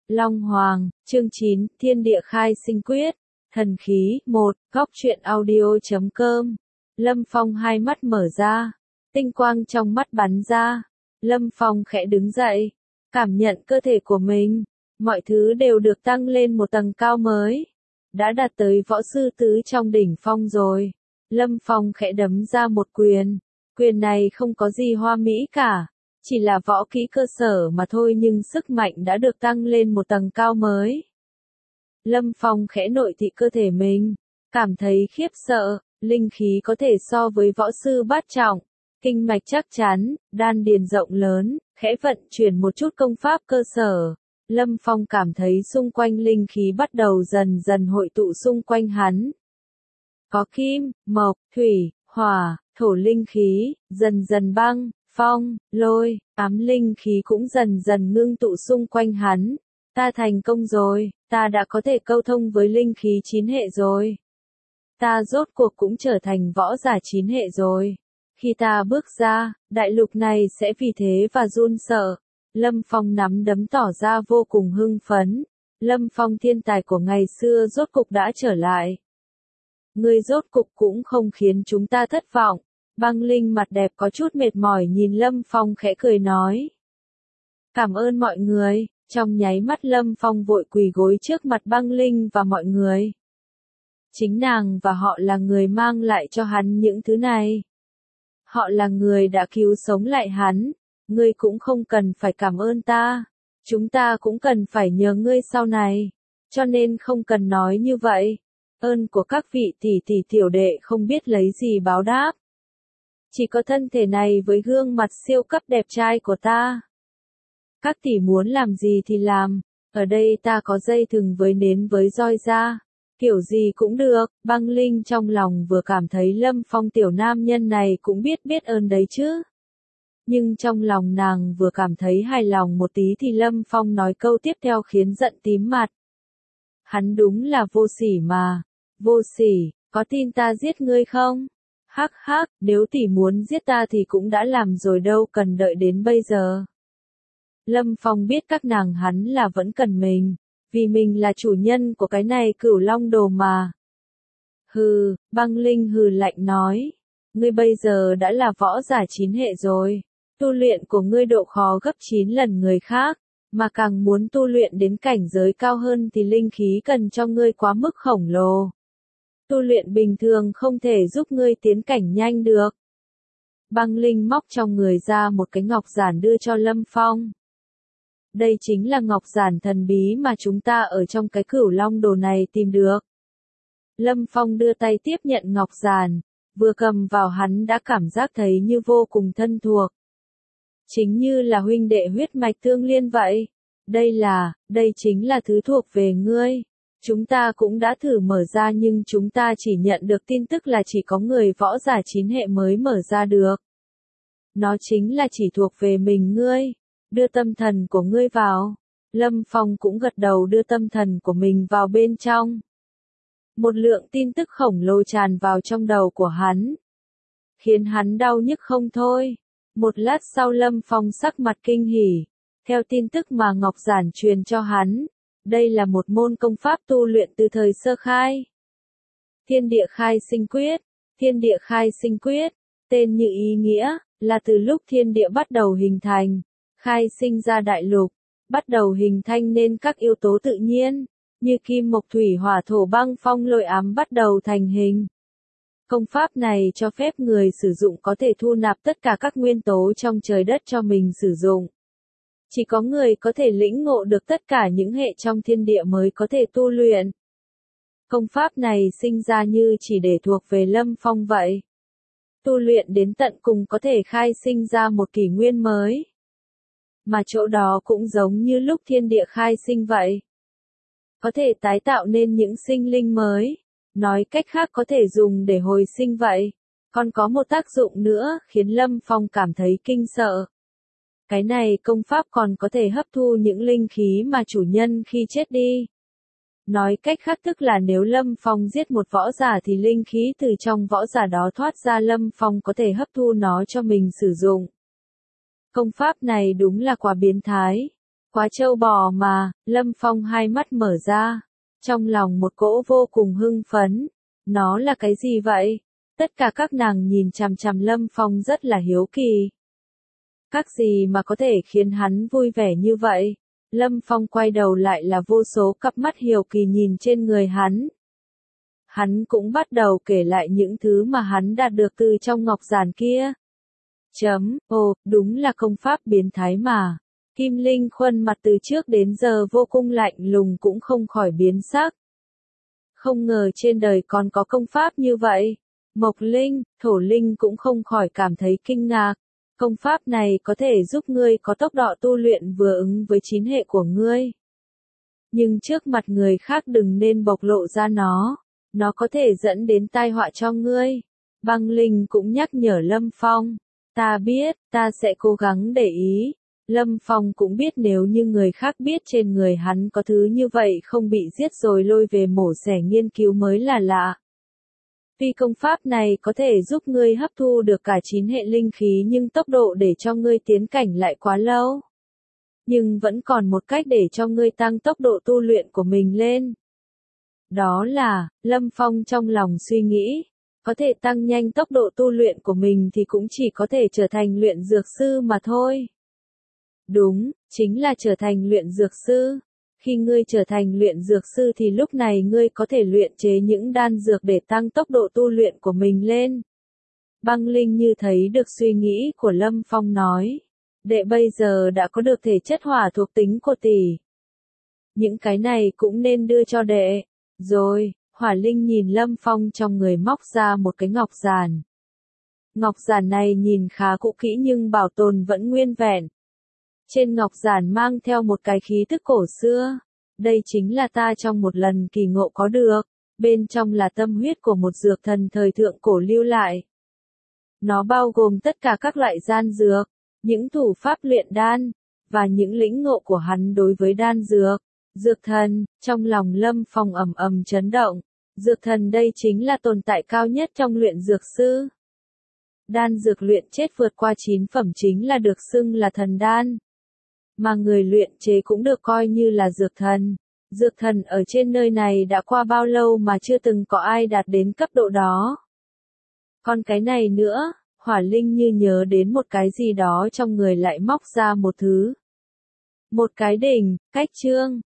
Long Hoàng, chương 9, Thiên địa khai sinh quyết, thần khí, 1, góc truyện audio.com. Lâm Phong hai mắt mở ra, tinh quang trong mắt bắn ra. Lâm Phong khẽ đứng dậy, cảm nhận cơ thể của mình, mọi thứ đều được tăng lên một tầng cao mới. Đã đạt tới võ sư tứ trong đỉnh phong rồi. Lâm Phong khẽ đấm ra một quyền, quyền này không có gì hoa mỹ cả. Chỉ là võ kỹ cơ sở mà thôi nhưng sức mạnh đã được tăng lên một tầng cao mới. Lâm Phong khẽ nội thị cơ thể mình, cảm thấy khiếp sợ, linh khí có thể so với võ sư bát trọng, kinh mạch chắc chắn, đan điền rộng lớn, khẽ vận chuyển một chút công pháp cơ sở. Lâm Phong cảm thấy xung quanh linh khí bắt đầu dần dần hội tụ xung quanh hắn. Có kim, mộc, thủy, hỏa, thổ linh khí, dần dần băng, phong, lôi, ám linh khí cũng dần dần ngưng tụ xung quanh hắn. Ta thành công rồi, ta đã có thể câu thông với linh khí 9 hệ rồi. Ta rốt cuộc cũng trở thành võ giả 9 hệ rồi. Khi ta bước ra, đại lục này sẽ vì thế và run sợ. Lâm Phong nắm đấm tỏ ra vô cùng hưng phấn. Lâm Phong thiên tài của ngày xưa rốt cục đã trở lại. Ngươi rốt cục cũng không khiến chúng ta thất vọng. Băng Linh mặt đẹp có chút mệt mỏi nhìn Lâm Phong khẽ cười nói. Cảm ơn mọi người. Trong nháy mắt Lâm Phong vội quỳ gối trước mặt Băng Linh và mọi người. Chính nàng và họ là người mang lại cho hắn những thứ này. Họ là người đã cứu sống lại hắn. Ngươi cũng không cần phải cảm ơn ta. Chúng ta cũng cần phải nhờ ngươi sau này. Cho nên không cần nói như vậy. Ơn của các vị tỷ tỷ tiểu đệ không biết lấy gì báo đáp. Chỉ có thân thể này với gương mặt siêu cấp đẹp trai của ta. Các tỷ muốn làm gì thì làm. Ở đây ta có dây thừng với nến với roi da. Kiểu gì cũng được. Băng Linh trong lòng vừa cảm thấy Lâm Phong tiểu nam nhân này cũng biết ơn đấy chứ. Nhưng trong lòng nàng vừa cảm thấy hài lòng một tí thì Lâm Phong nói câu tiếp theo khiến giận tím mặt. Hắn đúng là vô sỉ mà. Vô sỉ, có tin ta giết ngươi không? Hắc hắc, nếu tỷ muốn giết ta thì cũng đã làm rồi đâu cần đợi đến bây giờ. Lâm Phong biết các nàng hắn là vẫn cần mình, vì mình là chủ nhân của cái này Cửu Long Đồ mà. Hừ, Băng Linh hừ lạnh nói, ngươi bây giờ đã là võ giả 9 hệ rồi, tu luyện của ngươi độ khó gấp 9 lần người khác, mà càng muốn tu luyện đến cảnh giới cao hơn thì linh khí cần cho ngươi quá mức khổng lồ. Tu luyện bình thường không thể giúp ngươi tiến cảnh nhanh được. Băng Linh móc trong người ra một cái ngọc giản đưa cho Lâm Phong. Đây chính là ngọc giản thần bí mà chúng ta ở trong cái Cửu Long Đồ này tìm được. Lâm Phong đưa tay tiếp nhận ngọc giản, vừa cầm vào hắn đã cảm giác thấy như vô cùng thân thuộc. Chính như là huynh đệ huyết mạch tương liên vậy. Đây chính là thứ thuộc về ngươi. Chúng ta cũng đã thử mở ra nhưng chúng ta chỉ nhận được tin tức là chỉ có người võ giả 9 hệ mới mở ra được. Nó chính là chỉ thuộc về mình ngươi. Đưa tâm thần của ngươi vào. Lâm Phong cũng gật đầu đưa tâm thần của mình vào bên trong. Một lượng tin tức khổng lồ tràn vào trong đầu của hắn. Khiến hắn đau nhức không thôi. Một lát sau Lâm Phong sắc mặt kinh hỉ. Theo tin tức mà Ngọc Giản truyền cho hắn. Đây là một môn công pháp tu luyện từ thời sơ khai. Thiên địa khai sinh quyết. Thiên địa khai sinh quyết. Tên như ý nghĩa, là từ lúc thiên địa bắt đầu hình thành. Khai sinh ra đại lục. Bắt đầu hình thành nên các yếu tố tự nhiên. Như kim mộc thủy hỏa thổ băng phong lôi ám bắt đầu thành hình. Công pháp này cho phép người sử dụng có thể thu nạp tất cả các nguyên tố trong trời đất cho mình sử dụng. Chỉ có người có thể lĩnh ngộ được tất cả những hệ trong thiên địa mới có thể tu luyện. Công pháp này sinh ra như chỉ để thuộc về Lâm Phong vậy. Tu luyện đến tận cùng có thể khai sinh ra một kỷ nguyên mới. Mà chỗ đó cũng giống như lúc thiên địa khai sinh vậy. Có thể tái tạo nên những sinh linh mới. Nói cách khác có thể dùng để hồi sinh vậy. Còn có một tác dụng nữa khiến Lâm Phong cảm thấy kinh sợ. Cái này công pháp còn có thể hấp thu những linh khí mà chủ nhân khi chết đi. Nói cách khác tức là nếu Lâm Phong giết một võ giả thì linh khí từ trong võ giả đó thoát ra Lâm Phong có thể hấp thu nó cho mình sử dụng. Công pháp này đúng là quá biến thái. Quá trâu bò mà, Lâm Phong hai mắt mở ra. Trong lòng một cỗ vô cùng hưng phấn. Nó là cái gì vậy? Tất cả các nàng nhìn chằm chằm Lâm Phong rất là hiếu kỳ. Các gì mà có thể khiến hắn vui vẻ như vậy? Lâm Phong quay đầu lại là vô số cặp mắt hiếu kỳ nhìn trên người hắn. Hắn cũng bắt đầu kể lại những thứ mà hắn đạt được từ trong ngọc giản kia. Ồ, đúng là công pháp biến thái mà. Kim Linh khuôn mặt từ trước đến giờ vô cùng lạnh lùng cũng không khỏi biến sắc. Không ngờ trên đời còn có công pháp như vậy. Mộc Linh, Thổ Linh cũng không khỏi cảm thấy kinh ngạc. Công pháp này có thể giúp ngươi có tốc độ tu luyện vừa ứng với chín hệ của ngươi. Nhưng trước mặt người khác đừng nên bộc lộ ra nó. Nó có thể dẫn đến tai họa cho ngươi. Băng Linh cũng nhắc nhở Lâm Phong. Ta biết, ta sẽ cố gắng để ý. Lâm Phong cũng biết nếu như người khác biết trên người hắn có thứ như vậy không bị giết rồi lôi về mổ xẻ nghiên cứu mới là lạ. Tuy công pháp này có thể giúp ngươi hấp thu được cả 9 hệ linh khí nhưng tốc độ để cho ngươi tiến cảnh lại quá lâu. Nhưng vẫn còn một cách để cho ngươi tăng tốc độ tu luyện của mình lên. Đó là, Lâm Phong trong lòng suy nghĩ, có thể tăng nhanh tốc độ tu luyện của mình thì cũng chỉ có thể trở thành luyện dược sư mà thôi. Đúng, chính là trở thành luyện dược sư. Khi ngươi trở thành luyện dược sư thì lúc này ngươi có thể luyện chế những đan dược để tăng tốc độ tu luyện của mình lên. Băng Linh như thấy được suy nghĩ của Lâm Phong nói. Đệ bây giờ đã có được thể chất hỏa thuộc tính của tỷ. Những cái này cũng nên đưa cho đệ. Rồi, Hỏa Linh nhìn Lâm Phong trong người móc ra một cái ngọc giản. Ngọc giản này nhìn khá cũ kỹ nhưng bảo tồn vẫn nguyên vẹn. Trên ngọc giản mang theo một cái khí thức cổ xưa. Đây chính là ta trong một lần kỳ ngộ có được. Bên trong là tâm huyết của một dược thần thời thượng cổ lưu lại. Nó bao gồm tất cả các loại gian dược, những thủ pháp luyện đan, và những lĩnh ngộ của hắn đối với đan dược. Dược thần, trong lòng Lâm Phong ầm ầm chấn động. Dược thần đây chính là tồn tại cao nhất trong luyện dược sư. Đan dược luyện chết vượt qua 9 phẩm chính là được xưng là thần đan. Mà người luyện chế cũng được coi như là dược thần. Dược thần ở trên nơi này đã qua bao lâu mà chưa từng có ai đạt đến cấp độ đó. Còn cái này nữa, Hỏa Linh như nhớ đến một cái gì đó trong người lại móc ra một thứ. Một cái đỉnh, cách chương.